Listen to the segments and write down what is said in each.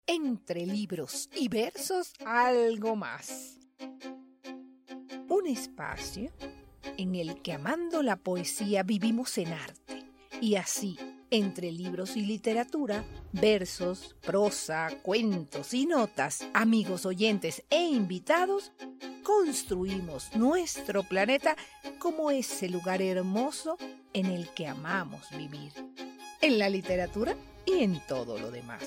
entre libros y versos, algo más. Un espacio en el que amando la poesía vivimos en arte y así, entre libros y literatura, versos, prosa, cuentos y notas, amigos oyentes e invitados, construimos nuestro planeta como ese lugar hermoso en el que amamos vivir, en la literatura y en todo lo demás.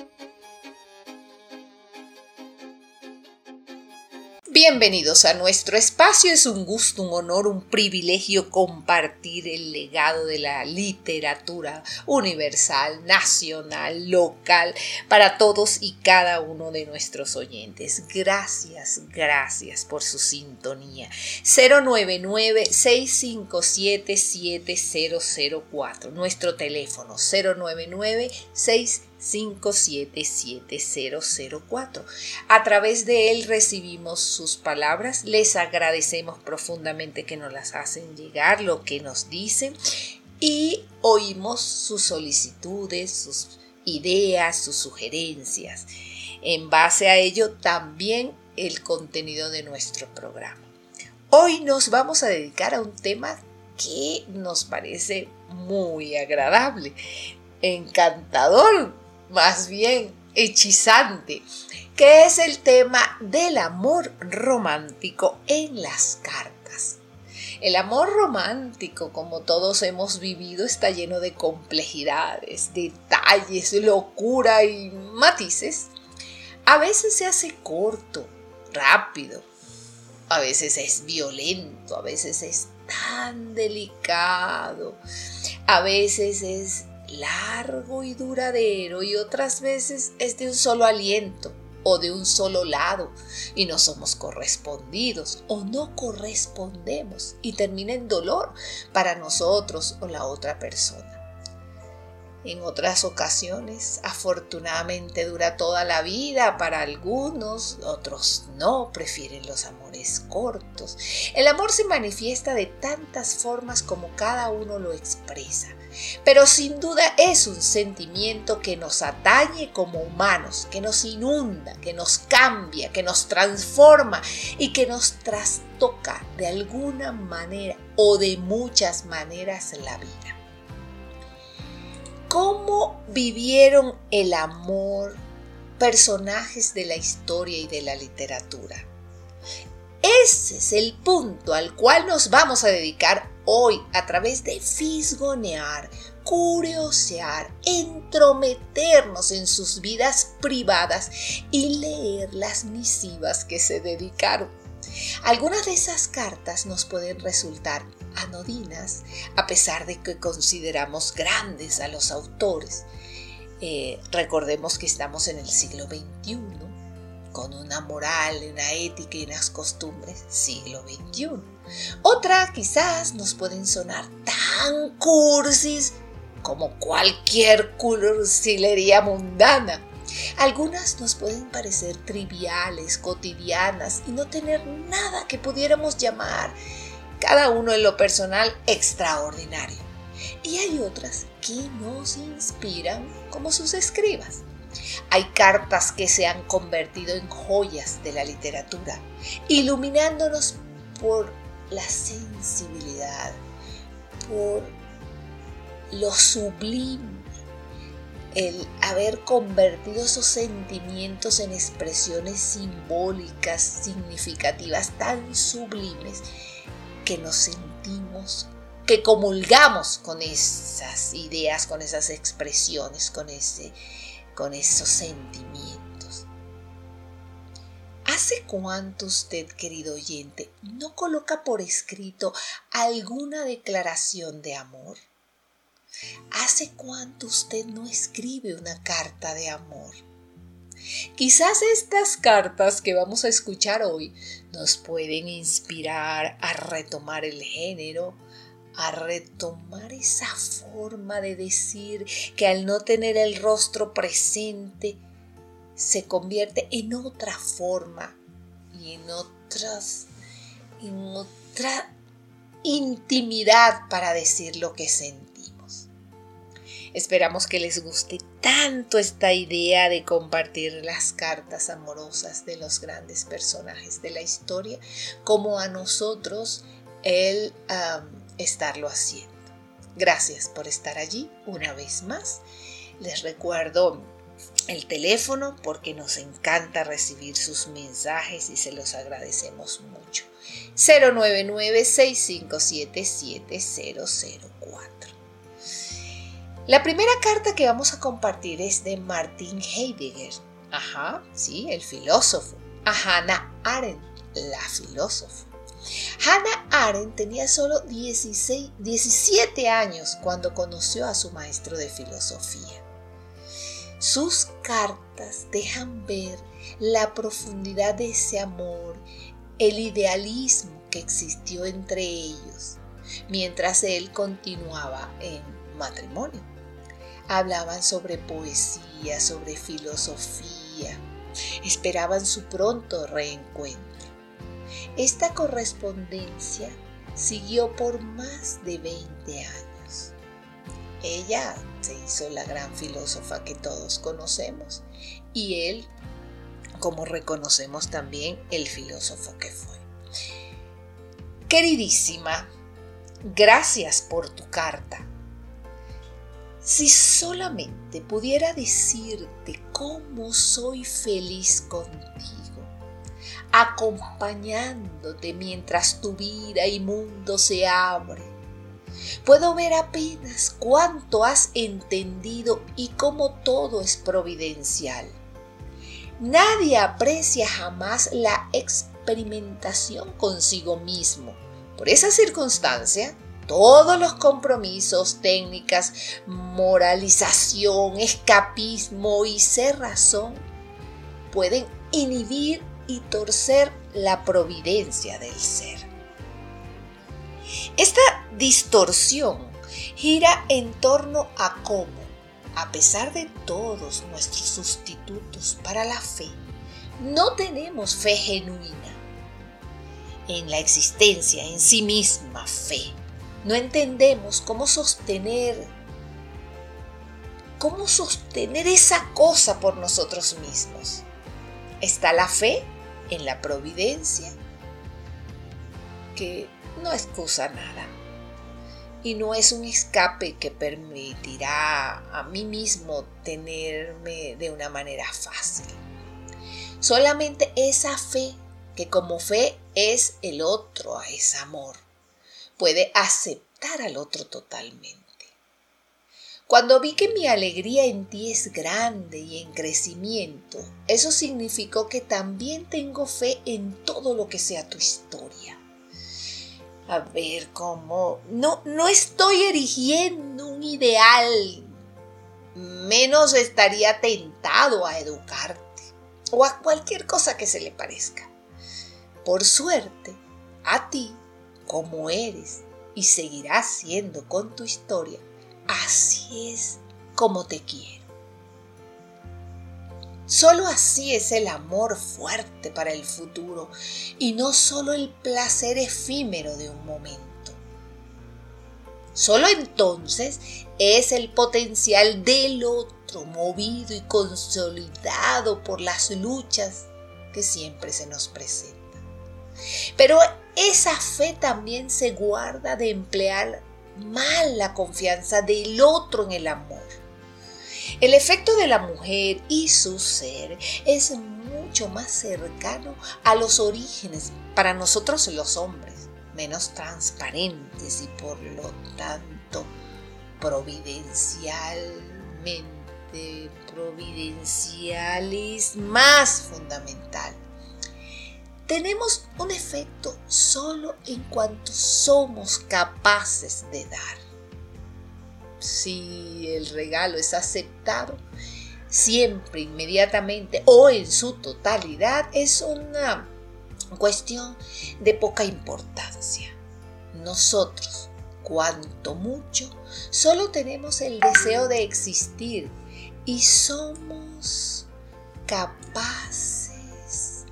Bienvenidos a nuestro espacio. Es un gusto, un honor, un privilegio compartir el legado de la literatura universal, nacional, local, para todos y cada uno de nuestros oyentes. Gracias por su sintonía. 099-657-7004. Nuestro teléfono 099-657-7004. A través de él recibimos sus palabras, les agradecemos profundamente que nos las hacen llegar, lo que nos dicen, y oímos sus solicitudes, sus ideas, sus sugerencias. En base a ello también el contenido de nuestro programa. Hoy nos vamos a dedicar a un tema que nos parece muy agradable, encantador, más bien hechizante, que es el tema del amor romántico en las cartas. El amor romántico, como todos hemos vivido, está lleno de complejidades, detalles, locura y matices. A veces se hace corto, rápido, a veces es violento, a veces es tan delicado, a veces es largo y duradero y otras veces es de un solo aliento o de un solo lado y no somos correspondidos o no correspondemos y termina en dolor para nosotros o la otra persona. En otras ocasiones, afortunadamente dura toda la vida para algunos, otros no, prefieren los amores cortos. El amor se manifiesta de tantas formas como cada uno lo expresa, pero sin duda es un sentimiento que nos atañe como humanos, que nos inunda, que nos cambia, que nos transforma y que nos trastoca de alguna manera o de muchas maneras la vida. ¿Cómo vivieron el amor personajes de la historia y de la literatura? Ese es el punto al cual nos vamos a dedicar hoy a través de fisgonear, curiosear, entrometernos en sus vidas privadas y leer las misivas que se dedicaron. Algunas de esas cartas nos pueden resultar anodinas, a pesar de que consideramos grandes a los autores. Recordemos que estamos en el siglo XXI, con una moral, una ética y unas costumbres, siglo XXI. Otra quizás nos pueden sonar tan cursis como cualquier cursilería mundana. Algunas nos pueden parecer triviales, cotidianas y no tener nada que pudiéramos llamar, cada uno en lo personal, extraordinario. Y hay otras que nos inspiran como sus escribas. Hay cartas que se han convertido en joyas de la literatura, iluminándonos por la sensibilidad, por lo sublime, el haber convertido esos sentimientos en expresiones simbólicas, significativas, tan sublimes, que nos sentimos, que comulgamos con esas ideas, con esas expresiones, con esos sentimientos. ¿Hace cuánto usted, querido oyente, no coloca por escrito alguna declaración de amor? ¿Hace cuánto usted no escribe una carta de amor? Quizás estas cartas que vamos a escuchar hoy nos pueden inspirar a retomar el género, a retomar esa forma de decir que al no tener el rostro presente se convierte en otra forma y en otra intimidad para decir lo que sentimos. Esperamos que les guste tanto esta idea de compartir las cartas amorosas de los grandes personajes de la historia como a nosotros el estarlo haciendo. Gracias por estar allí una vez más. Les recuerdo el teléfono porque nos encanta recibir sus mensajes y se los agradecemos mucho. 099-657-7004. La primera carta que vamos a compartir es de Martin Heidegger. Sí, el filósofo. A Hannah Arendt, la filósofa. Hannah Arendt tenía solo 17 años cuando conoció a su maestro de filosofía. Sus cartas dejan ver la profundidad de ese amor, el idealismo que existió entre ellos, mientras él continuaba en matrimonio. Hablaban sobre poesía, sobre filosofía, esperaban su pronto reencuentro. Esta correspondencia siguió por más de 20 años. Ella se hizo la gran filósofa que todos conocemos y él, como reconocemos también, el filósofo que fue. Queridísima, gracias por tu carta. Si solamente pudiera decirte cómo soy feliz contigo, acompañándote mientras tu vida y mundo se abre. Puedo ver apenas cuánto has entendido y cómo todo es providencial. Nadie aprecia jamás la experimentación consigo mismo. Por esa circunstancia, todos los compromisos, técnicas, moralización, escapismo y cerrazón pueden inhibir y torcer la providencia del ser. Esta distorsión gira en torno a cómo, a pesar de todos nuestros sustitutos para la fe, no tenemos fe genuina en la existencia en sí misma fe. No entendemos cómo sostener esa cosa por nosotros mismos. Está la fe en la providencia, que no excusa nada y no es un escape que permitirá a mí mismo tenerme de una manera fácil. Solamente esa fe, que como fe es el otro, es amor, puede aceptar al otro totalmente. Cuando vi que mi alegría en ti es grande y en crecimiento, eso significó que también tengo fe en todo lo que sea tu historia. A ver, cómo no estoy erigiendo un ideal, menos estaría tentado a educarte o a cualquier cosa que se le parezca. Por suerte, a ti, como eres y seguirás siendo con tu historia, así es como te quiero. Solo así es el amor fuerte para el futuro y no solo el placer efímero de un momento. Solo entonces es el potencial del otro movido y consolidado por las luchas que siempre se nos presentan. Pero esa fe también se guarda de emplear mal la confianza del otro en el amor. El efecto de la mujer y su ser es mucho más cercano a los orígenes para nosotros los hombres, menos transparentes y por lo tanto providenciales más fundamental. Tenemos un efecto solo en cuanto somos capaces de dar. Si el regalo es aceptado, siempre, inmediatamente o en su totalidad, es una cuestión de poca importancia. Nosotros, cuanto mucho, solo tenemos el deseo de existir y somos capaces.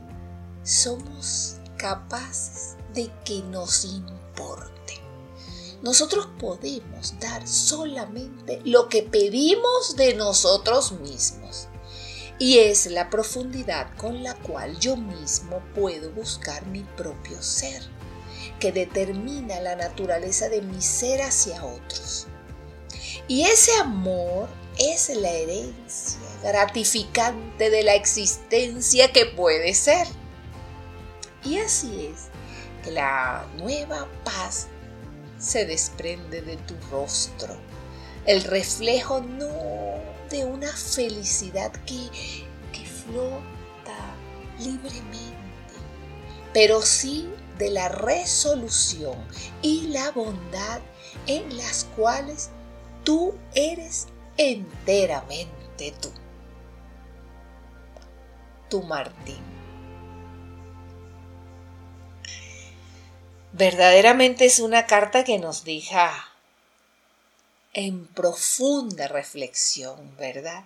Somos capaces de que nos importe. nosotros podemos dar solamente lo que pedimos de nosotros mismos. Y es la profundidad con la cual yo mismo puedo buscar mi propio ser, que determina la naturaleza de mi ser hacia otros. Y ese amor es la herencia gratificante de la existencia que puede ser. Y así es que la nueva paz se desprende de tu rostro, el reflejo no de una felicidad que flota libremente, pero sí de la resolución y la bondad en las cuales tú eres enteramente tú. Tu Martín. Verdaderamente es una carta que nos deja en profunda reflexión, ¿verdad?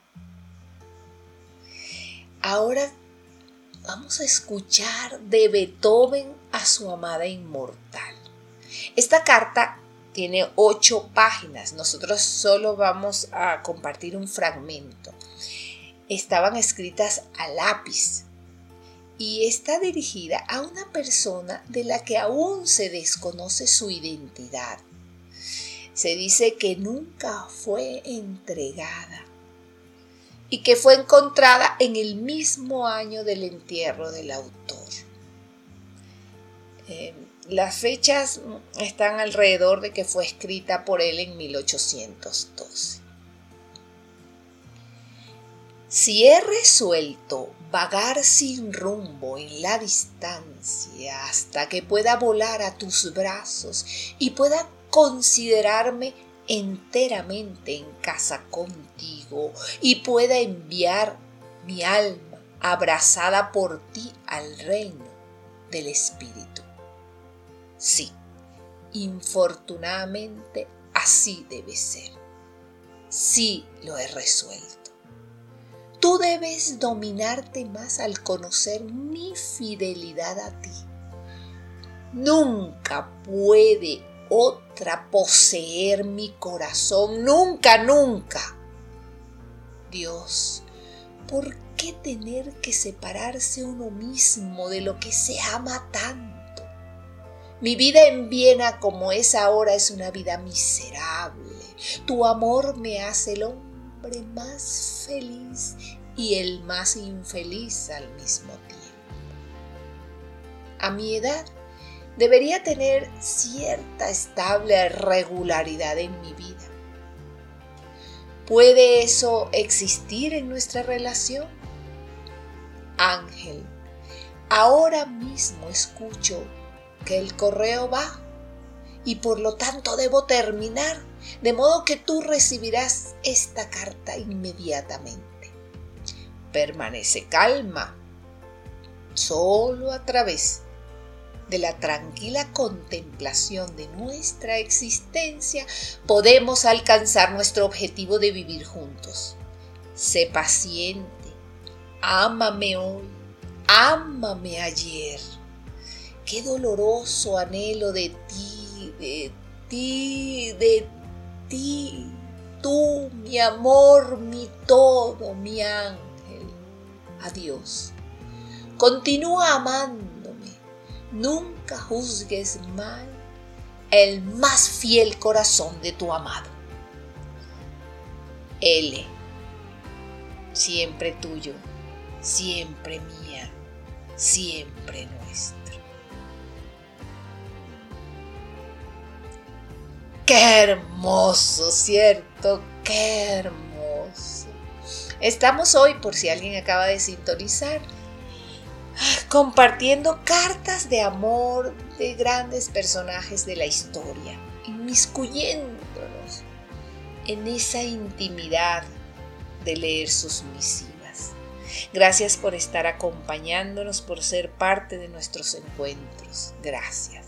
Ahora vamos a escuchar de Beethoven a su amada inmortal. Esta carta tiene 8 páginas. Nosotros solo vamos a compartir un fragmento. Estaban escritas a lápiz y está dirigida a una persona de la que aún se desconoce su identidad. Se dice que nunca fue entregada y que fue encontrada en el mismo año del entierro del autor. Las fechas están alrededor de que fue escrita por él en 1812. Si he resuelto vagar sin rumbo en la distancia hasta que pueda volar a tus brazos y pueda considerarme enteramente en casa contigo y pueda enviar mi alma abrazada por ti al reino del Espíritu. Sí, infortunadamente así debe ser. Sí lo he resuelto. Tú debes dominarte más al conocer mi fidelidad a ti. Nunca puede otra poseer mi corazón, nunca, nunca. Dios, ¿por qué tener que separarse uno mismo de lo que se ama tanto? Mi vida en Viena como es ahora es una vida miserable. Tu amor me hace el hombre más feliz y el más infeliz al mismo tiempo. A mi edad debería tener cierta estable regularidad en mi vida. ¿Puede eso existir en nuestra relación? Ángel, ahora mismo escucho que el correo va y por lo tanto debo terminar, de modo que tú recibirás esta carta inmediatamente. Permanece calma. Solo a través de la tranquila contemplación de nuestra existencia podemos alcanzar nuestro objetivo de vivir juntos. Sé paciente. Ámame hoy. Ámame ayer. Qué doloroso anhelo de ti, de ti, de ti. Tú, mi amor, mi todo, mi ángel. Adiós. Continúa amándome. Nunca juzgues mal el más fiel corazón de tu amado. L. Siempre tuyo, siempre mía, siempre nuestro. ¡Qué hermoso, cierto! ¡Qué hermoso! Estamos hoy, por si alguien acaba de sintonizar, compartiendo cartas de amor de grandes personajes de la historia, inmiscuyéndonos en esa intimidad de leer sus misivas. Gracias por estar acompañándonos, por ser parte de nuestros encuentros. Gracias.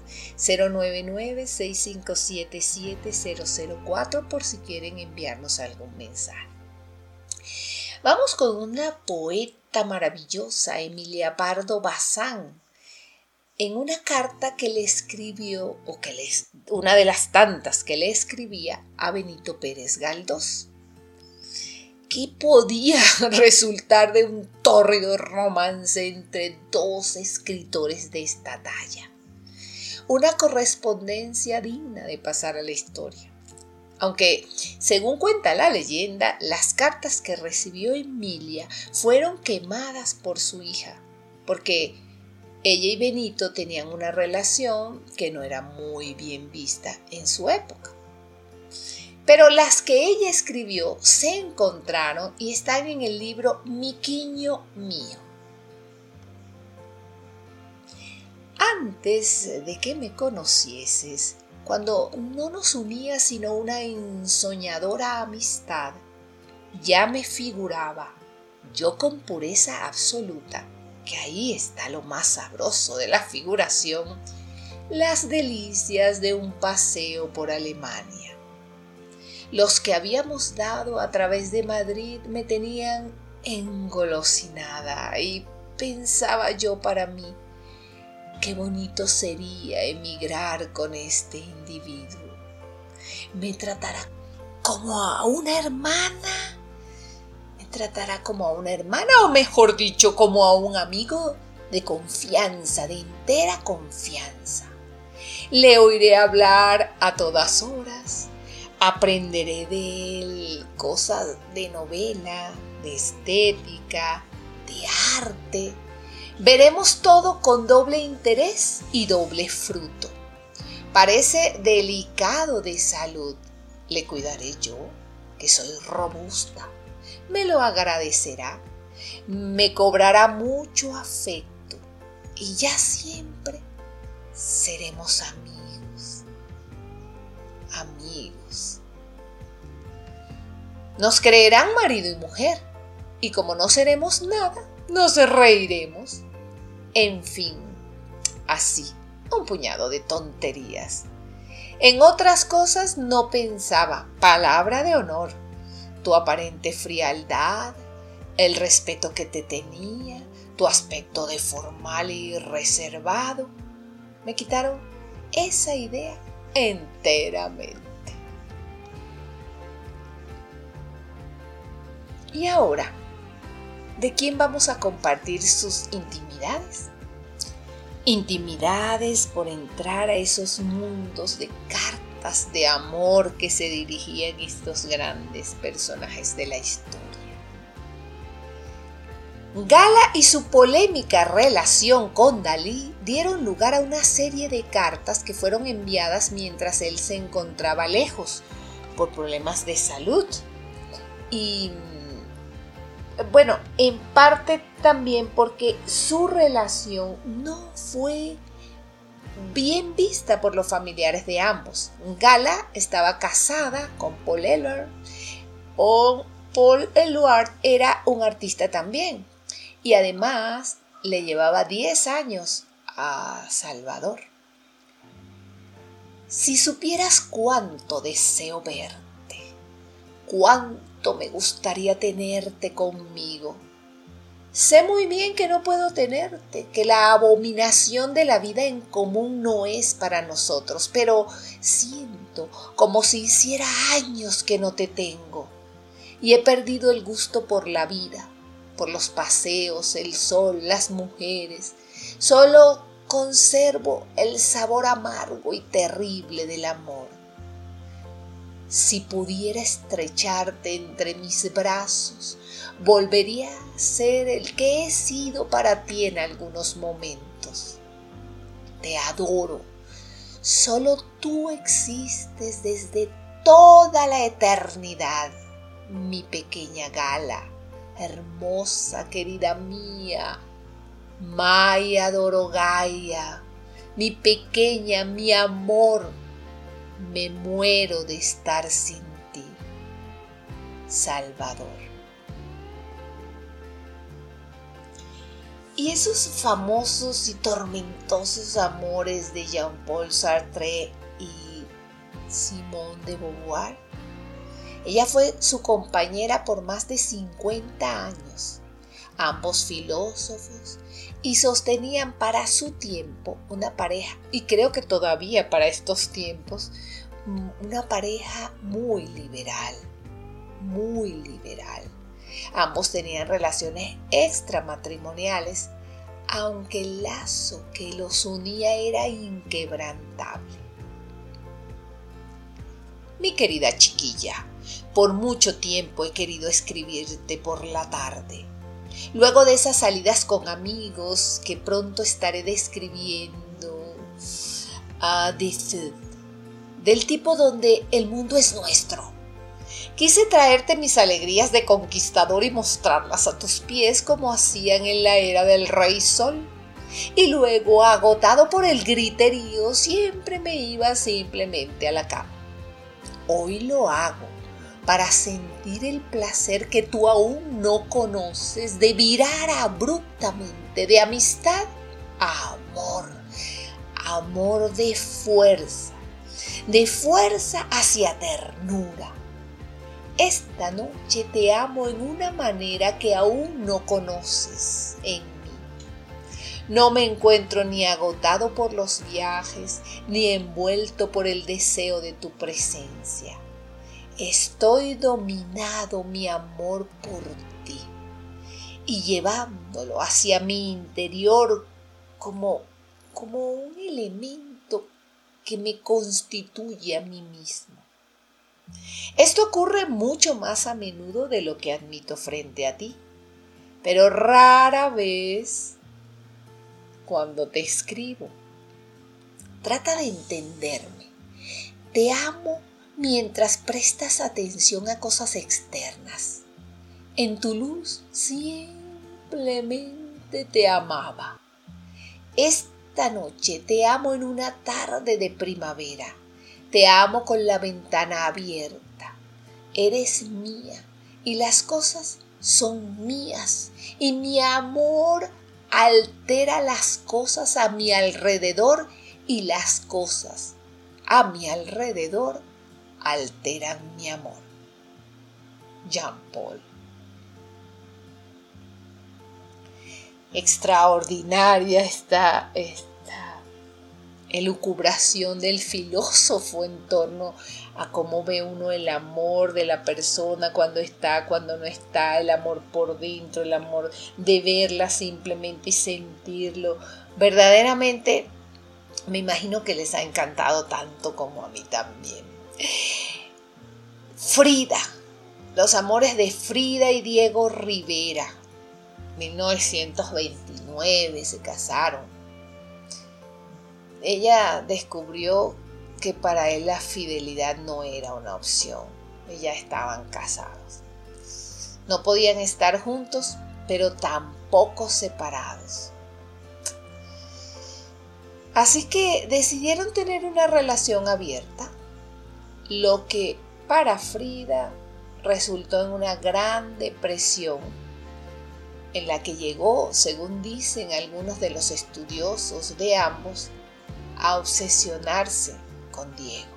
099-6577-004 por si quieren enviarnos algún mensaje. Vamos con una poeta maravillosa, Emilia Pardo Bazán. en una carta que le escribió, una de las tantas que le escribía a Benito Pérez Galdós, que podía resultar de un tórrido romance entre dos escritores de esta talla. Una correspondencia digna de pasar a la historia. Aunque, según cuenta la leyenda, las cartas que recibió Emilia fueron quemadas por su hija, porque ella y Benito tenían una relación que no era muy bien vista en su época. Pero las que ella escribió se encontraron y están en el libro Miquiño Mío. Antes de que me conocieses, cuando no nos unía sino una ensoñadora amistad, ya me figuraba, yo con pureza absoluta, que ahí está lo más sabroso de la figuración, las delicias de un paseo por Alemania. Los que habíamos dado a través de Madrid me tenían engolosinada y pensaba yo para mí, qué bonito sería emigrar con este individuo. Me tratará como a una hermana. O mejor dicho, como a un amigo de confianza, de entera confianza. Le oiré hablar a todas horas. Aprenderé de él cosas de novela, de estética, de arte. Veremos todo con doble interés y doble fruto. Parece delicado de salud. Le cuidaré yo, que soy robusta. Me lo agradecerá. Me cobrará mucho afecto. Y ya siempre seremos amigos. Amigos. Nos creerán marido y mujer. Y como no seremos nada, nos reiremos. En fin, así, un puñado de tonterías. En otras cosas no pensaba, palabra de honor. Tu aparente frialdad, el respeto que te tenía, tu aspecto de formal y reservado, me quitaron esa idea enteramente. Y ahora, ¿de quién vamos a compartir sus intimidades? Intimidades por entrar a esos mundos de cartas de amor que se dirigían estos grandes personajes de la historia. Gala y su polémica relación con Dalí dieron lugar a una serie de cartas que fueron enviadas mientras él se encontraba lejos por problemas de salud. Y bueno, en parte también porque su relación no fue bien vista por los familiares de ambos. Gala estaba casada con Paul Eluard. Paul Eluard era un artista también. Y además le llevaba 10 años a Salvador. Si supieras cuánto deseo verte, cuánto me gustaría tenerte conmigo. Sé muy bien que no puedo tenerte, que la abominación de la vida en común no es para nosotros, pero siento como si hiciera años que no te tengo y he perdido el gusto por la vida, por los paseos, el sol, las mujeres. Solo conservo el sabor amargo y terrible del amor. Si pudiera estrecharte entre mis brazos, volvería a ser el que he sido para ti en algunos momentos. Te adoro. Solo tú existes desde toda la eternidad, mi pequeña Gala. Hermosa, querida mía, Maya Dorogaya, mi pequeña, mi amor, me muero de estar sin ti. Salvador. Y esos famosos y tormentosos amores de Jean-Paul Sartre y Simone de Beauvoir. Ella fue su compañera por más de 50 años ambos filósofos, y sostenían para su tiempo una pareja, y creo que todavía para estos tiempos, una pareja muy liberal, muy liberal. Ambos tenían relaciones extramatrimoniales, aunque el lazo que los unía era inquebrantable. Mi querida chiquilla, por mucho tiempo he querido escribirte por la tarde. Luego de esas salidas con amigos que pronto estaré describiendo del tipo donde el mundo es nuestro. Quise traerte mis alegrías de conquistador y mostrarlas a tus pies como hacían en la era del Rey Sol. Y luego, agotado por el griterío, siempre me iba simplemente a la cama. Hoy lo hago para sentir el placer que tú aún no conoces de virar abruptamente de amistad a amor, amor de fuerza hacia ternura. Esta noche te amo en una manera que aún no conoces en mí. No me encuentro ni agotado por los viajes, ni envuelto por el deseo de tu presencia. Estoy dominado, mi amor, por ti, y llevándolo hacia mi interior como un elemento que me constituye a mí mismo. Esto ocurre mucho más a menudo de lo que admito frente a ti, pero rara vez cuando te escribo. Trata de entenderme. Te amo mientras prestas atención a cosas externas. En tu luz simplemente te amaba. Esta noche te amo en una tarde de primavera. Te amo con la ventana abierta. Eres mía y las cosas son mías. Y mi amor altera las cosas a mi alrededor y las cosas a mi alrededor alteran mi amor. Jean Paul. Extraordinaria esta elucubración del filósofo en torno a cómo ve uno el amor de la persona cuando está, cuando no está, el amor por dentro, el amor de verla simplemente y sentirlo. Verdaderamente me imagino que les ha encantado tanto como a mí también. Frida, los amores de Frida y Diego Rivera, 1929 se casaron. Ella descubrió que para él la fidelidad no era una opción. Ya estaban casados. No podían estar juntos, pero tampoco separados. Así que decidieron tener una relación abierta, lo que para Frida resultó en una gran depresión, en la que llegó, según dicen algunos de los estudiosos de ambos, a obsesionarse con Diego.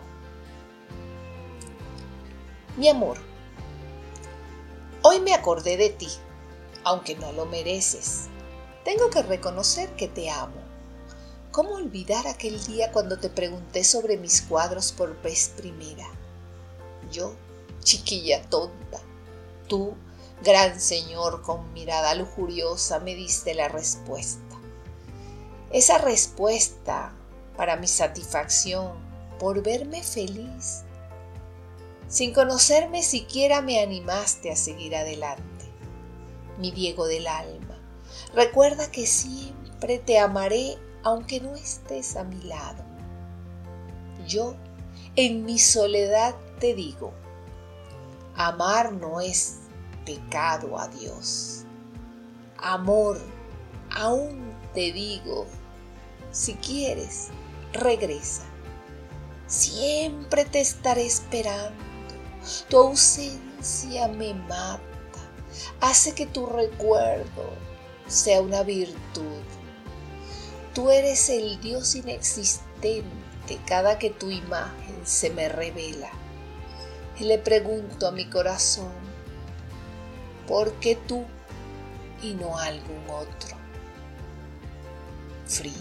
Mi amor, hoy me acordé de ti, aunque no lo mereces. Tengo que reconocer que te amo. ¿Cómo olvidar aquel día cuando te pregunté sobre mis cuadros por vez primera? Yo, chiquilla tonta, tú, gran señor con mirada lujuriosa, me diste la respuesta. Esa respuesta, para mi satisfacción, por verme feliz. Sin conocerme siquiera me animaste a seguir adelante. Mi Diego del alma, recuerda que siempre te amaré aunque no estés a mi lado. Yo, en mi soledad, te digo, amar no es pecado a Dios. Amor, aún te digo, si quieres, regresa. Siempre te estaré esperando. Tu ausencia me mata. Hace que tu recuerdo sea una virtud. Tú eres el Dios inexistente cada que tu imagen se me revela. Y le pregunto a mi corazón, ¿por qué tú, y no a algún otro. Frida.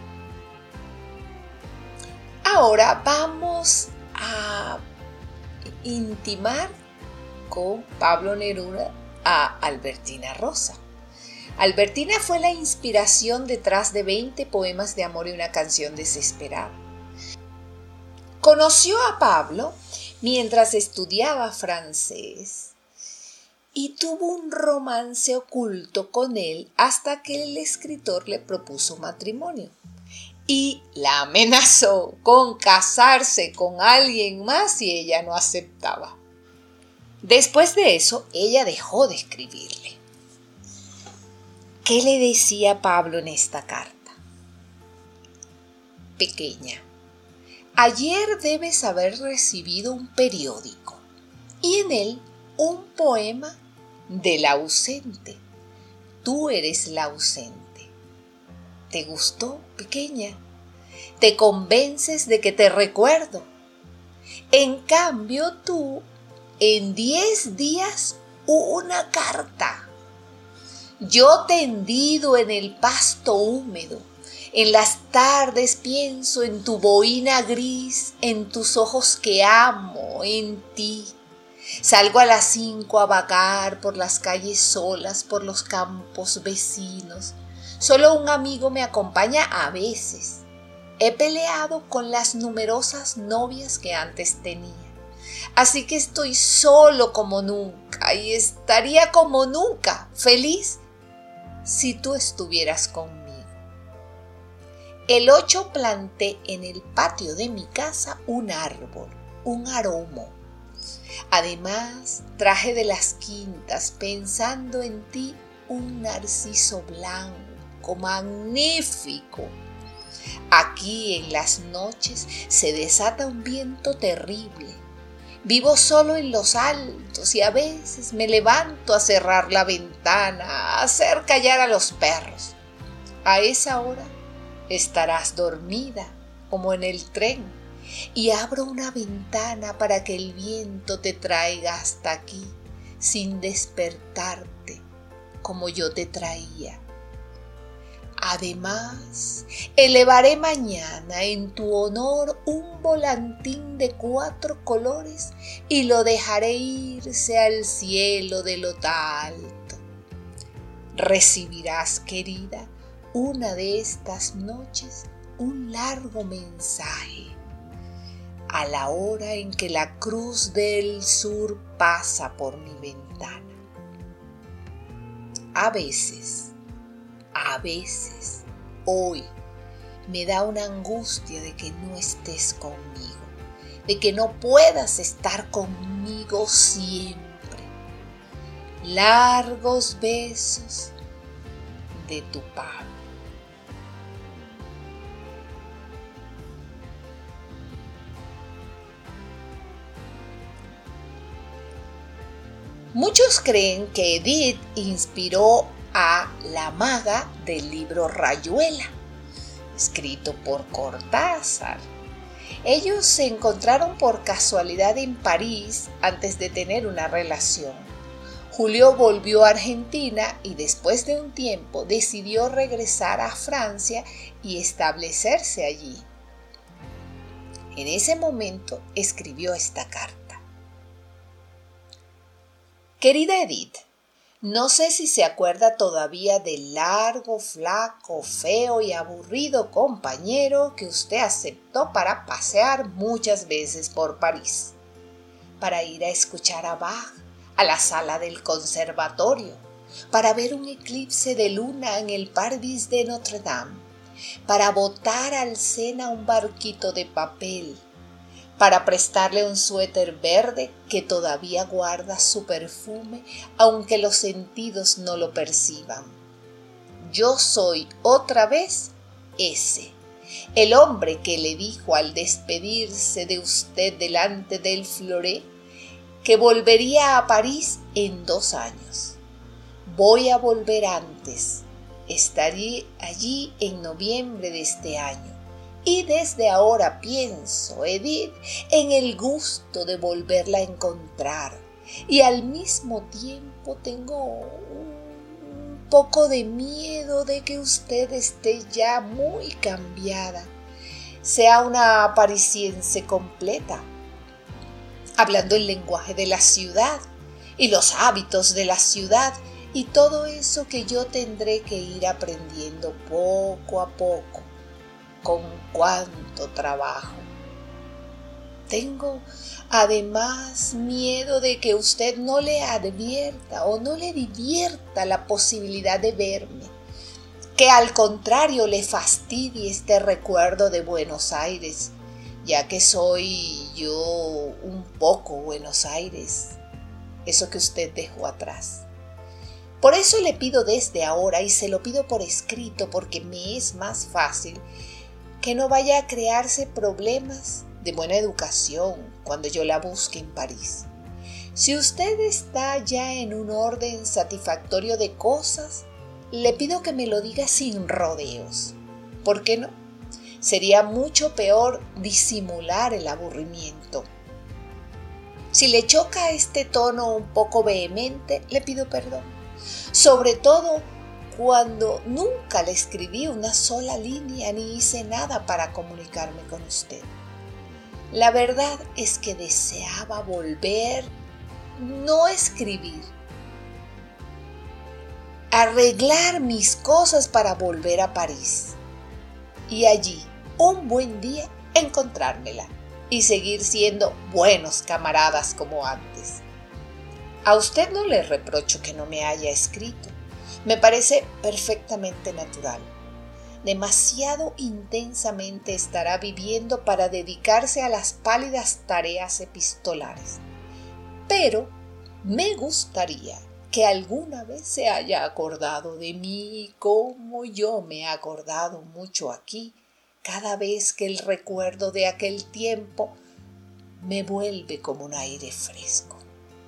Ahora vamos a intimar con Pablo Neruda a Albertina Rosa. Albertina fue la inspiración detrás de 20 poemas de amor y una canción desesperada. Conoció a Pablo mientras estudiaba francés y tuvo un romance oculto con él hasta que el escritor le propuso matrimonio y la amenazó con casarse con alguien más si ella no aceptaba. Después de eso, ella dejó de escribirle. ¿Qué le decía Pablo en esta carta? Pequeña, ayer debes haber recibido un periódico y en él un poema del ausente. Tú eres la ausente. ¿Te gustó, pequeña? ¿Te convences de que te recuerdo? En cambio tú, en 10 días, una carta. Yo tendido en el pasto húmedo, en las tardes pienso en tu boina gris, en tus ojos que amo, en ti. Salgo a las 5 a vagar por las calles solas, por los campos vecinos. Solo un amigo me acompaña a veces. He peleado con las numerosas novias que antes tenía. Así que estoy solo como nunca y estaría como nunca feliz si tú estuvieras conmigo. El 8 planté en el patio de mi casa un árbol, un aromo. Además, traje de las quintas, pensando en ti, un narciso blanco, magnífico. Aquí en las noches se desata un viento terrible. Vivo solo en los altos y a veces me levanto a cerrar la ventana, a hacer callar a los perros. A esa hora estarás dormida, como en el tren, y abro una ventana para que el viento te traiga hasta aquí, sin despertarte, como yo te traía. Además, elevaré mañana en tu honor un volantín de 4 colores y lo dejaré irse al cielo de lo alto. Recibirás, querida, una de estas noches un largo mensaje. A la hora en que la cruz del sur pasa por mi ventana. A veces, hoy, me da una angustia de que no estés conmigo, de que no puedas estar conmigo siempre. Largos besos de tu Pablo. Muchos creen que Edith inspiró a la maga del libro Rayuela, escrito por Cortázar. Ellos se encontraron por casualidad en París antes de tener una relación. Julio volvió a Argentina y después de un tiempo decidió regresar a Francia y establecerse allí. En ese momento escribió esta carta. Querida Edith, no sé si se acuerda todavía del largo, flaco, feo y aburrido compañero que usted aceptó para pasear muchas veces por París, para ir a escuchar a Bach a la sala del conservatorio, para ver un eclipse de luna en el Parvis de Notre Dame, para botar al Sena un barquito de papel, para prestarle un suéter verde que todavía guarda su perfume, aunque los sentidos no lo perciban. Yo soy otra vez ese, el hombre que le dijo al despedirse de usted delante del Fleuret que volvería a París en 2 años. Voy a volver antes. Estaré allí en noviembre de este año. Y desde ahora pienso, Edith, en el gusto de volverla a encontrar. Y al mismo tiempo tengo un poco de miedo de que usted esté ya muy cambiada, sea una parisiense completa, hablando el lenguaje de la ciudad y los hábitos de la ciudad y todo eso que yo tendré que ir aprendiendo poco a poco. Con cuánto trabajo. Tengo además miedo de que usted no le advierta o no le divierta la posibilidad de verme, que al contrario le fastidie este recuerdo de Buenos Aires, ya que soy yo un poco Buenos Aires, eso que usted dejó atrás. Por eso le pido desde ahora, y se lo pido por escrito porque me es más fácil, que no vaya a crearse problemas de buena educación cuando yo la busque en París. Si usted está ya en un orden satisfactorio de cosas, le pido que me lo diga sin rodeos. ¿Por qué no? Sería mucho peor disimular el aburrimiento. Si le choca este tono un poco vehemente, le pido perdón. Sobre todo cuando nunca le escribí una sola línea ni hice nada para comunicarme con usted. La verdad es que deseaba volver, no escribir, arreglar mis cosas para volver a París y allí, un buen día, encontrármela y seguir siendo buenos camaradas como antes. A usted no le reprocho que no me haya escrito. Me parece perfectamente natural. Demasiado intensamente estará viviendo para dedicarse a las pálidas tareas epistolares. Pero me gustaría que alguna vez se haya acordado de mí como yo me he acordado mucho aquí, cada vez que el recuerdo de aquel tiempo me vuelve como un aire fresco.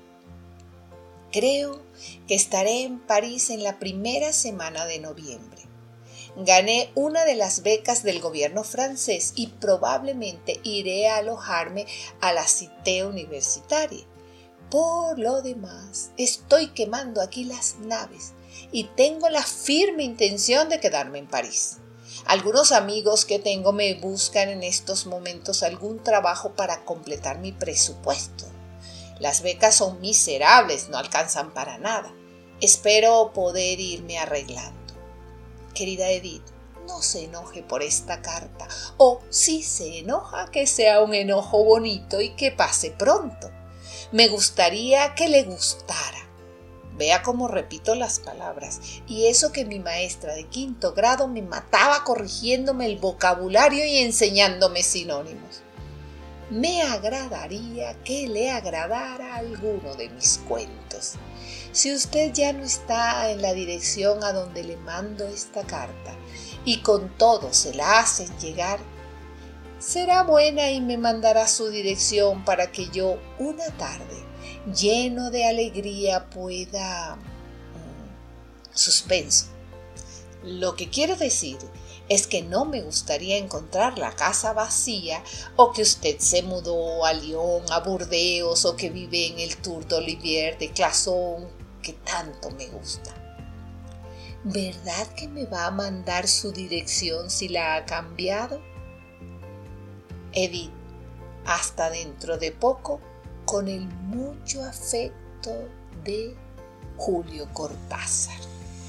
Creo que estaré en París en la primera semana de noviembre. Gané una de las becas del gobierno francés y probablemente iré a alojarme a la Cité Universitaria. Por lo demás, estoy quemando aquí las naves y tengo la firme intención de quedarme en París. Algunos amigos que tengo me buscan en estos momentos algún trabajo para completar mi presupuesto. Las becas son miserables, no alcanzan para nada. Espero poder irme arreglando. Querida Edith, no se enoje por esta carta. O si se enoja, que sea un enojo bonito y que pase pronto. Me gustaría que le gustara. Vea cómo repito las palabras. Y eso que mi maestra de 5º grado me mataba corrigiéndome el vocabulario y enseñándome sinónimos. Me agradaría que le agradara alguno de mis cuentos. Si usted ya no está en la dirección a donde le mando esta carta y con todo se la hacen llegar, será buena y me mandará su dirección para que yo una tarde, lleno de alegría, pueda... Suspenso. Lo que quiero decir es que no me gustaría encontrar la casa vacía o que usted se mudó a Lyon, a Burdeos o que vive en el Tour d'Olivier de Classon, que tanto me gusta. ¿Verdad que me va a mandar su dirección si la ha cambiado? Edith, hasta dentro de poco, con el mucho afecto de Julio Cortázar.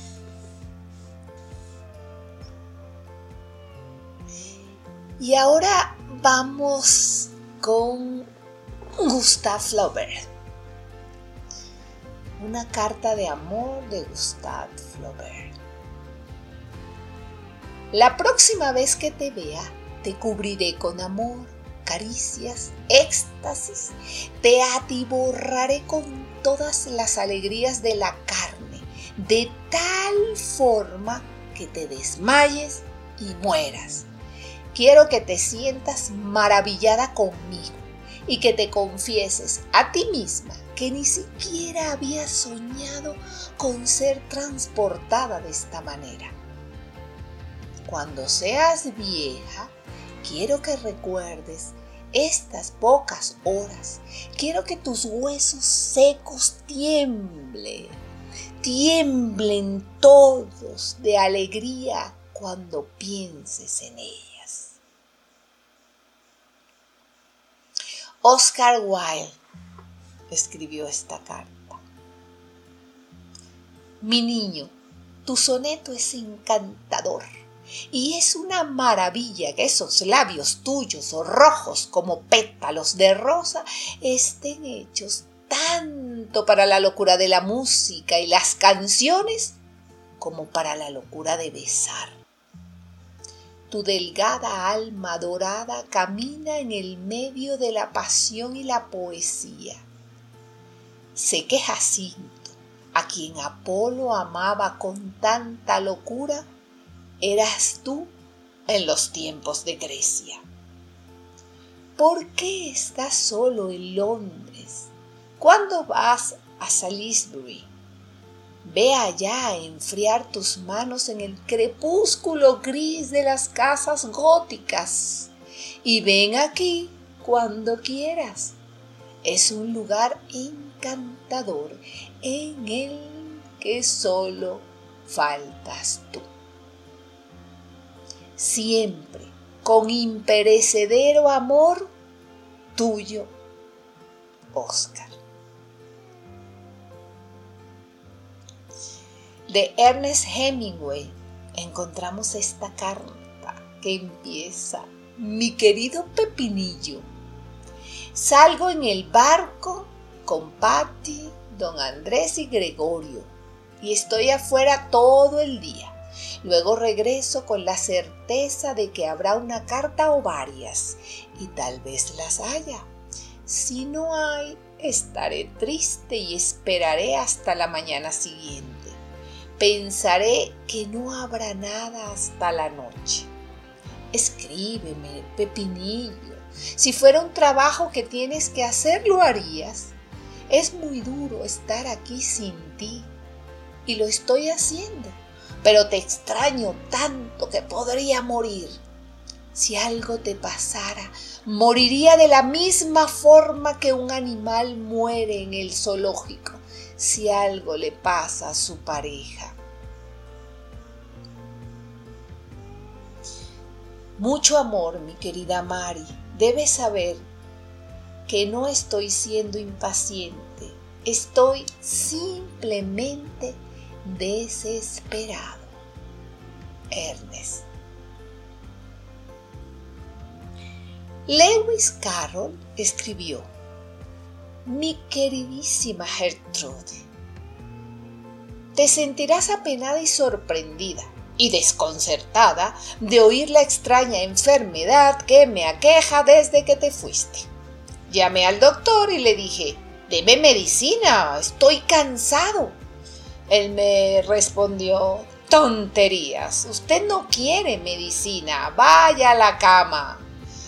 Y ahora vamos con Gustave Flaubert. Una carta de amor de Gustave Flaubert. La próxima vez que te vea, te cubriré con amor, caricias, éxtasis. Te atiborraré con todas las alegrías de la carne, de tal forma que te desmayes y mueras. Quiero que te sientas maravillada conmigo y que te confieses a ti misma que ni siquiera habías soñado con ser transportada de esta manera. Cuando seas vieja, quiero que recuerdes estas pocas horas. Quiero que tus huesos secos tiemblen. tiemblen todos de alegría cuando pienses en ellas. Oscar Wilde escribió esta carta. Mi niño, tu soneto es encantador y es una maravilla que esos labios tuyos rojos como pétalos de rosa estén hechos tanto para la locura de la música y las canciones como para la locura de besar. Tu delgada alma dorada camina en el medio de la pasión y la poesía. Sé que Jacinto, a quien Apolo amaba con tanta locura, eras tú en los tiempos de Grecia. ¿Por qué estás solo en Londres? ¿Cuándo vas a Salisbury? Ve allá a enfriar tus manos en el crepúsculo gris de las casas góticas y ven aquí cuando quieras. Es un lugar encantador en el que solo faltas tú. Siempre con imperecedero amor, tuyo, Oscar. De Ernest Hemingway encontramos esta carta que empieza: mi querido Pepinillo, salgo en el barco con Patty, don Andrés y Gregorio y estoy afuera todo el día. Luego regreso con la certeza de que habrá una carta o varias y tal vez las haya. Si no hay, estaré triste y esperaré hasta la mañana siguiente. Pensaré que no habrá nada hasta la noche. Escríbeme, Pepinillo. Si fuera un trabajo que tienes que hacer, lo harías. Es muy duro estar aquí sin ti y lo estoy haciendo, pero te extraño tanto que podría morir. Si algo te pasara, moriría de la misma forma que un animal muere en el zoológico si algo le pasa a su pareja. Mucho amor, mi querida Mari. Debes saber que no estoy siendo impaciente. Estoy simplemente desesperado. Ernest. Lewis Carroll escribió: mi queridísima Gertrude, te sentirás apenada y sorprendida y desconcertada de oír la extraña enfermedad que me aqueja desde que te fuiste. Llamé al doctor y le dije: deme medicina, estoy cansado. Él me respondió: tonterías, usted no quiere medicina, vaya a la cama.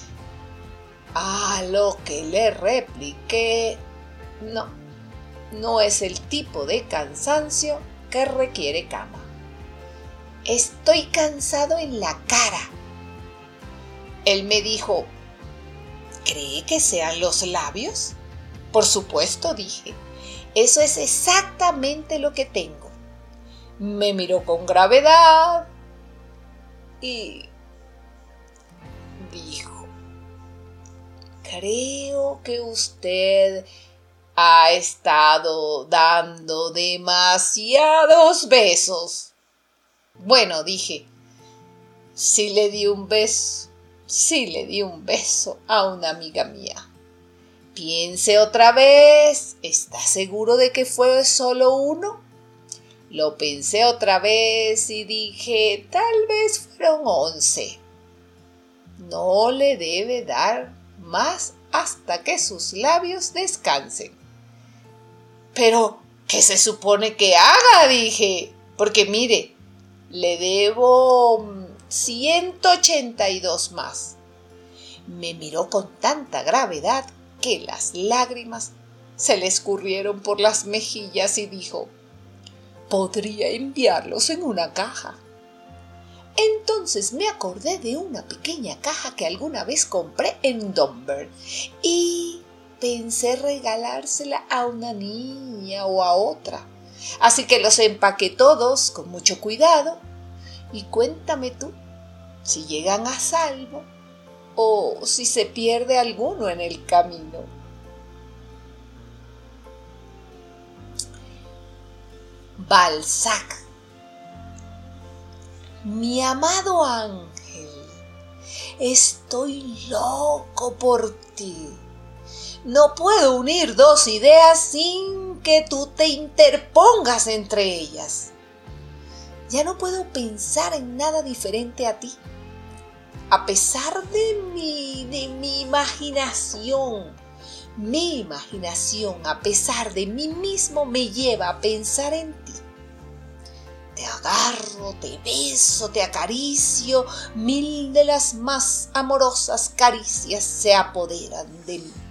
A lo que le repliqué: no es el tipo de cansancio que requiere cama. Estoy cansado en la cara. Él me dijo: ¿cree que sean los labios? Por supuesto, dije. Eso es exactamente lo que tengo. Me miró con gravedad y dijo: creo que usted ha estado dando demasiados besos. Bueno, dije, sí le di un beso a una amiga mía. Piense otra vez, ¿está seguro de que fue solo uno? Lo pensé otra vez y dije, tal vez fueron 11. No le debe dar más hasta que sus labios descansen. Pero, ¿qué se supone que haga? Dije, porque mire, le debo 182 más. Me miró con tanta gravedad que las lágrimas se le escurrieron por las mejillas y dijo: podría enviarlos en una caja. Entonces me acordé de una pequeña caja que alguna vez compré en Dunbar y pensé regalársela a una niña o a otra. Así que los empaqué todos con mucho cuidado y cuéntame tú si llegan a salvo o si se pierde alguno en el camino. Balzac. Mi amado ángel, estoy loco por ti. No puedo unir dos ideas sin que tú te interpongas entre ellas. Ya no puedo pensar en nada diferente a ti. A pesar de mi imaginación, a pesar de mí mismo, me lleva a pensar en ti. Te agarro, te beso, te acaricio, mil de las más amorosas caricias se apoderan de mí.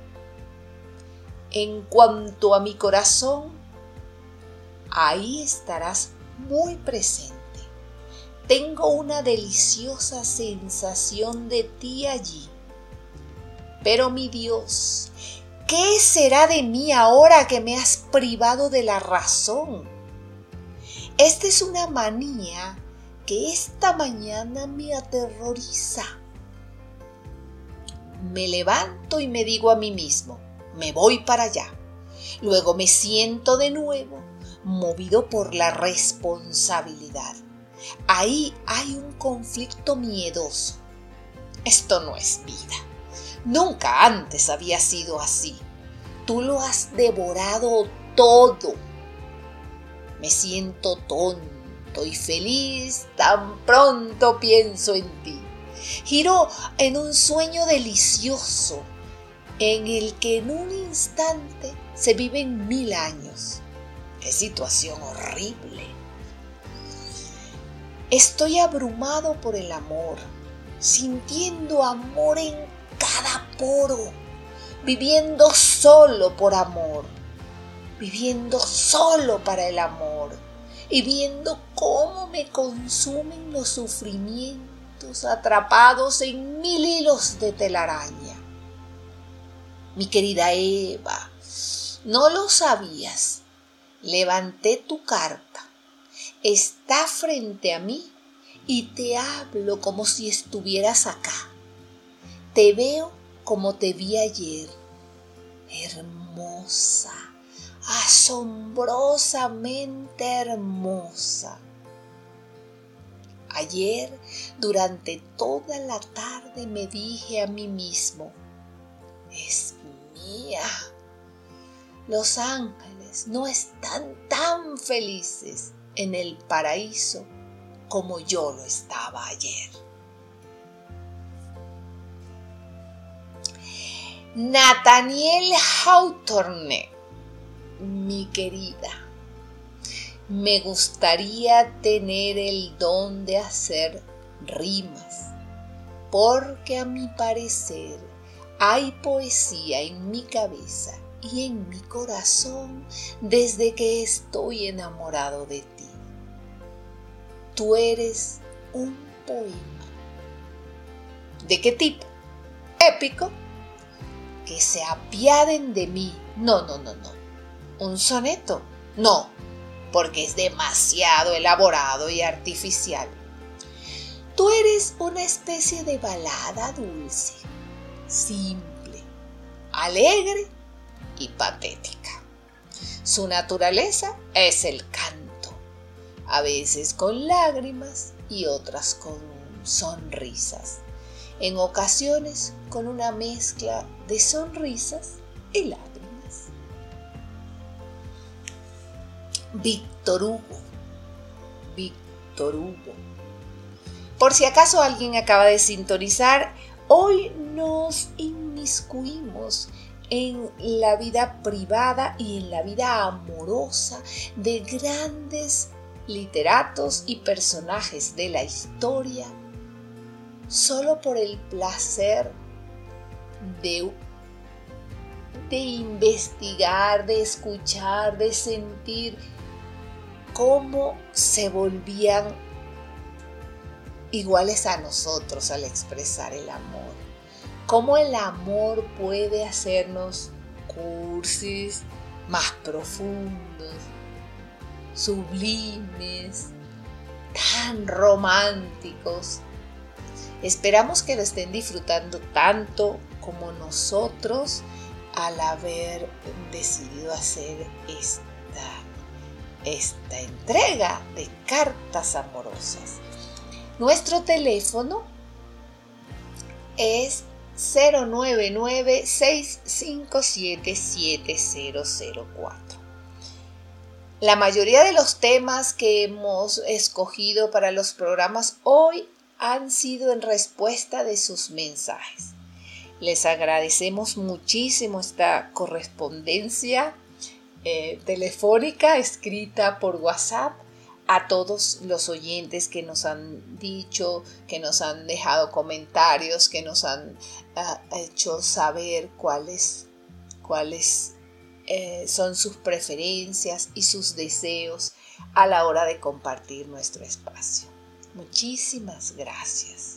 En cuanto a mi corazón, ahí estarás muy presente. Tengo una deliciosa sensación de ti allí. Pero mi Dios, ¿qué será de mí ahora que me has privado de la razón? Esta es una manía que esta mañana me aterroriza. Me levanto y me digo a mí mismo, me voy para allá. Luego me siento de nuevo, movido por la responsabilidad. Ahí hay un conflicto miedoso. Esto no es vida. Nunca antes había sido así. Tú lo has devorado todo. Me siento tonto y feliz tan pronto pienso en ti. Giro en un sueño delicioso en el que en un instante se viven 1000 años. ¡Qué situación horrible! Estoy abrumado por el amor, sintiendo amor en cada poro, viviendo solo por amor, viviendo solo para el amor y viendo cómo me consumen los sufrimientos atrapados en 1000 hilos de telaraña. Mi querida Eva, no lo sabías. Levanté tu carta. Está frente a mí y te hablo como si estuvieras acá. Te veo como te vi ayer. Hermosa, asombrosamente hermosa. Ayer, durante toda la tarde, me dije a mí mismo, es mía. Los ángeles no están tan felices en el paraíso como yo lo estaba ayer. Nathaniel Hawthorne, mi querida, me gustaría tener el don de hacer rimas, porque a mi parecer hay poesía en mi cabeza y en mi corazón desde que estoy enamorado de ti. Tú eres un poema. ¿De qué tipo? Épico. Que se apiaden de mí. No. ¿Un soneto? No, porque es demasiado elaborado y artificial. Tú eres una especie de balada dulce, simple, alegre y patética. Su naturaleza es el canto, a veces con lágrimas y otras con sonrisas, en ocasiones con una mezcla de sonrisas y lágrimas. Víctor Hugo. Por si acaso alguien acaba de sintonizar, hoy nos inmiscuimos en la vida privada y en la vida amorosa de grandes literatos y personajes de la historia solo por el placer de investigar, de escuchar, de sentir cómo se volvían iguales a nosotros al expresar el amor. Cómo el amor puede hacernos cursis, más profundos, sublimes, tan románticos. Esperamos que lo estén disfrutando tanto como nosotros al haber decidido hacer esta entrega de cartas amorosas. Nuestro teléfono es 099-657-7004. La mayoría de los temas que hemos escogido para los programas hoy han sido en respuesta de sus mensajes. Les agradecemos muchísimo esta correspondencia telefónica escrita por WhatsApp a todos los oyentes que nos han dicho, que nos han dejado comentarios, que nos han hecho saber cuáles son sus preferencias y sus deseos a la hora de compartir nuestro espacio. Muchísimas gracias.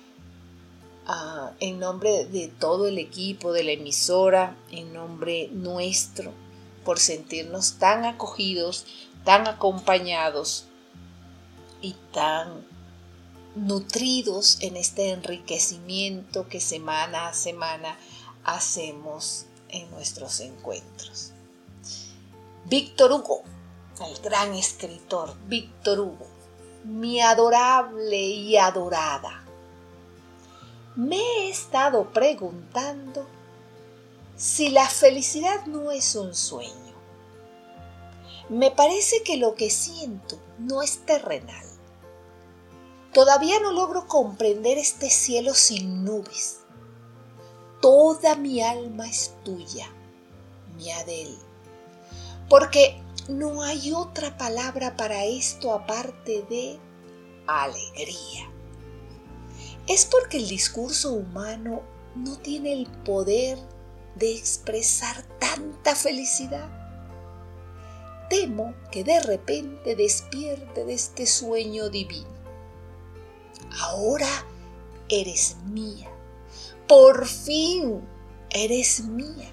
En nombre de todo el equipo de la emisora, en nombre nuestro, por sentirnos tan acogidos, tan acompañados y tan nutridos en este enriquecimiento que semana a semana hacemos en nuestros encuentros. Víctor Hugo, el gran escritor Víctor Hugo, mi adorable y adorada, me he estado preguntando si la felicidad no es un sueño. Me parece que lo que siento no es terrenal. Todavía no logro comprender este cielo sin nubes. Toda mi alma es tuya, mi Adele, porque no hay otra palabra para esto aparte de alegría. ¿Es porque el discurso humano no tiene el poder de expresar tanta felicidad? Temo que de repente despierte de este sueño divino. Ahora eres mía. Por fin eres mía.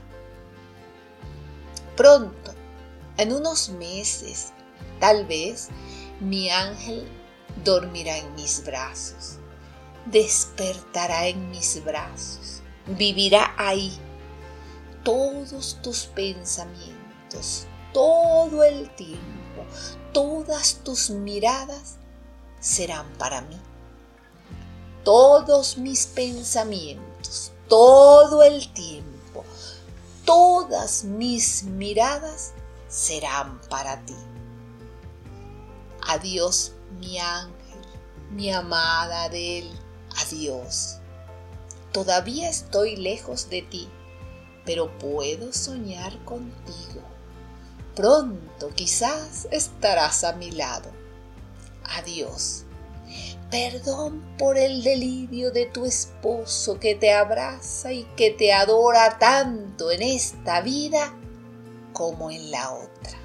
Pronto, en unos meses, tal vez, mi ángel dormirá en mis brazos, despertará en mis brazos, vivirá ahí. Todos tus pensamientos, todo el tiempo, todas tus miradas serán para mí. Todos mis pensamientos, todo el tiempo, todas mis miradas serán para ti. Adiós, mi ángel, mi amada Adele, adiós. Todavía estoy lejos de ti, pero puedo soñar contigo. Pronto quizás estarás a mi lado. Adiós. Perdón por el delirio de tu esposo que te abraza y que te adora tanto en esta vida como en la otra.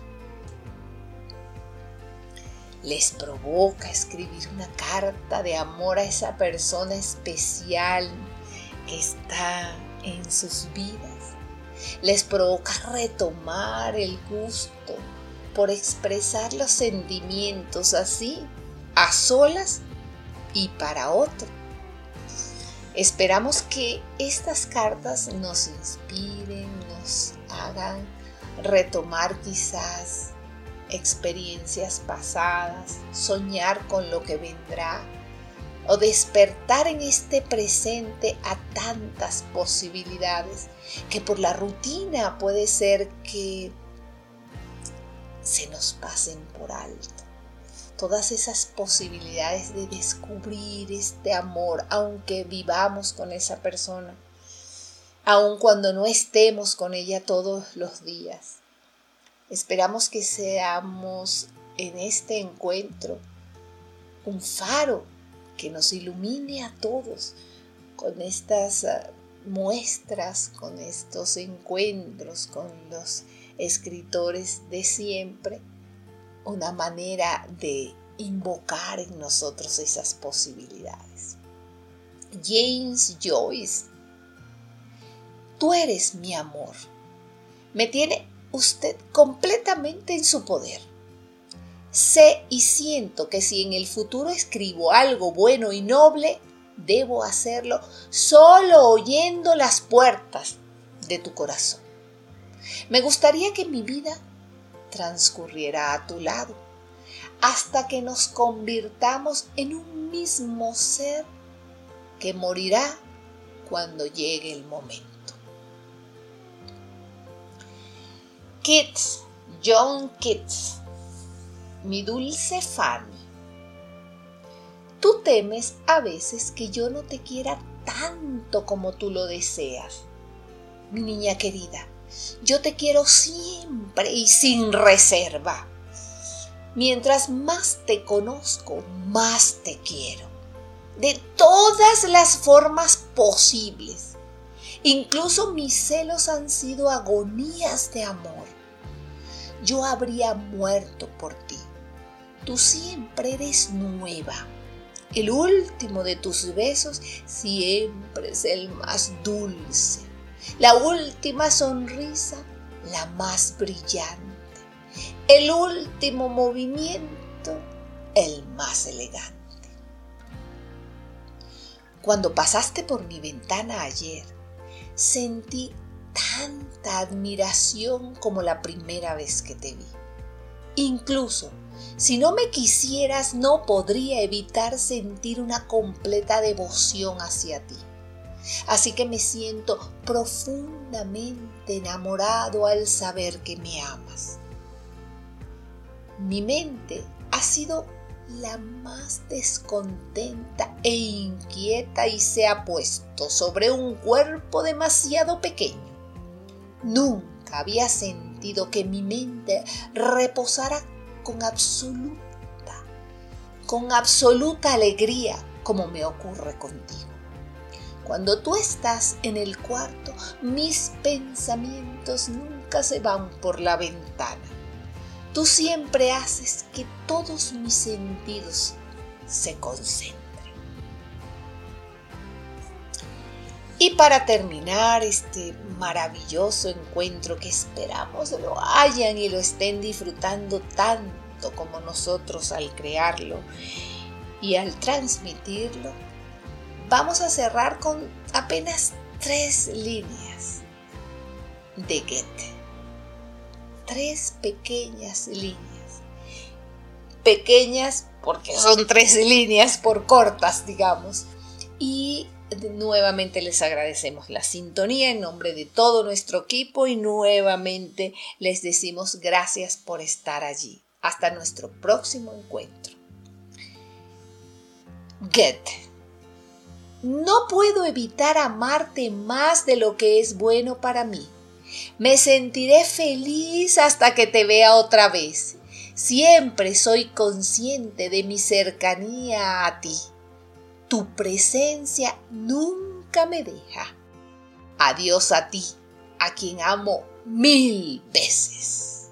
Les provoca escribir una carta de amor a esa persona especial que está en sus vidas. Les provoca retomar el gusto por expresar los sentimientos así, a solas y para otro. Esperamos que estas cartas nos inspiren, nos hagan retomar quizás experiencias pasadas, soñar con lo que vendrá o despertar en este presente a tantas posibilidades que por la rutina puede ser que se nos pasen por alto. Todas esas posibilidades de descubrir este amor, aunque vivamos con esa persona, aun cuando no estemos con ella todos los días. Esperamos que seamos en este encuentro un faro que nos ilumine a todos con estas muestras, con estos encuentros con los escritores de siempre, una manera de invocar en nosotros esas posibilidades. James Joyce, tú eres mi amor. Me tiene usted completamente en su poder. Sé y siento que si en el futuro escribo algo bueno y noble, debo hacerlo solo oyendo las puertas de tu corazón. Me gustaría que mi vida transcurriera a tu lado, hasta que nos convirtamos en un mismo ser que morirá cuando llegue el momento. Keats, John Keats. Mi dulce Fanny, tú temes a veces que yo no te quiera tanto como tú lo deseas. Mi niña querida, yo te quiero siempre y sin reserva. Mientras más te conozco, más te quiero. De todas las formas posibles. Incluso mis celos han sido agonías de amor. Yo habría muerto por ti. Tú siempre eres nueva. El último de tus besos siempre es el más dulce. La última sonrisa, la más brillante. El último movimiento, el más elegante. Cuando pasaste por mi ventana ayer, sentí tanta admiración como la primera vez que te vi. Incluso, si no me quisieras, no podría evitar sentir una completa devoción hacia ti. Así que me siento profundamente enamorado al saber que me amas. Mi mente ha sido la más descontenta e inquieta y se ha puesto sobre un cuerpo demasiado pequeño. Nunca había sentido que mi mente reposara con absoluta alegría, como me ocurre contigo. Cuando tú estás en el cuarto, mis pensamientos nunca se van por la ventana. Tú siempre haces que todos mis sentidos se concentren. Y para terminar este maravilloso encuentro que esperamos lo hayan y lo estén disfrutando tanto como nosotros al crearlo y al transmitirlo, vamos a cerrar con apenas 3 líneas de Goethe. 3 pequeñas líneas. Pequeñas porque son 3 líneas por cortas, digamos. Y nuevamente les agradecemos la sintonía en nombre de todo nuestro equipo y nuevamente les decimos gracias por estar allí. Hasta nuestro próximo encuentro. Goethe. No puedo evitar amarte más de lo que es bueno para mí. Me sentiré feliz hasta que te vea otra vez. Siempre soy consciente de mi cercanía a ti. Tu presencia nunca me deja. Adiós a ti, a quien amo 1000 veces.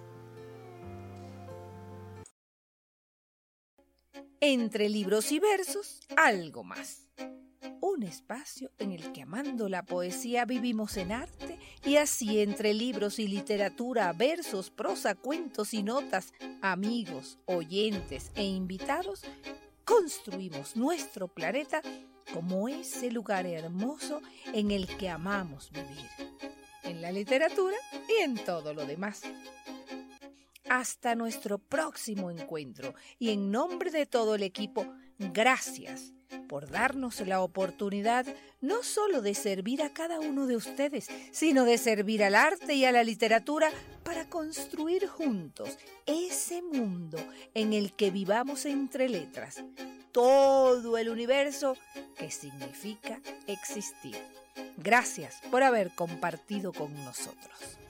Entre libros y versos, algo más. Un espacio en el que amando la poesía vivimos en arte y así entre libros y literatura, versos, prosa, cuentos y notas, amigos, oyentes e invitados, construimos nuestro planeta como ese lugar hermoso en el que amamos vivir, en la literatura y en todo lo demás. Hasta nuestro próximo encuentro y en nombre de todo el equipo, gracias por darnos la oportunidad no solo de servir a cada uno de ustedes, sino de servir al arte y a la literatura para construir juntos ese mundo en el que vivamos entre letras, todo el universo que significa existir. Gracias por haber compartido con nosotros.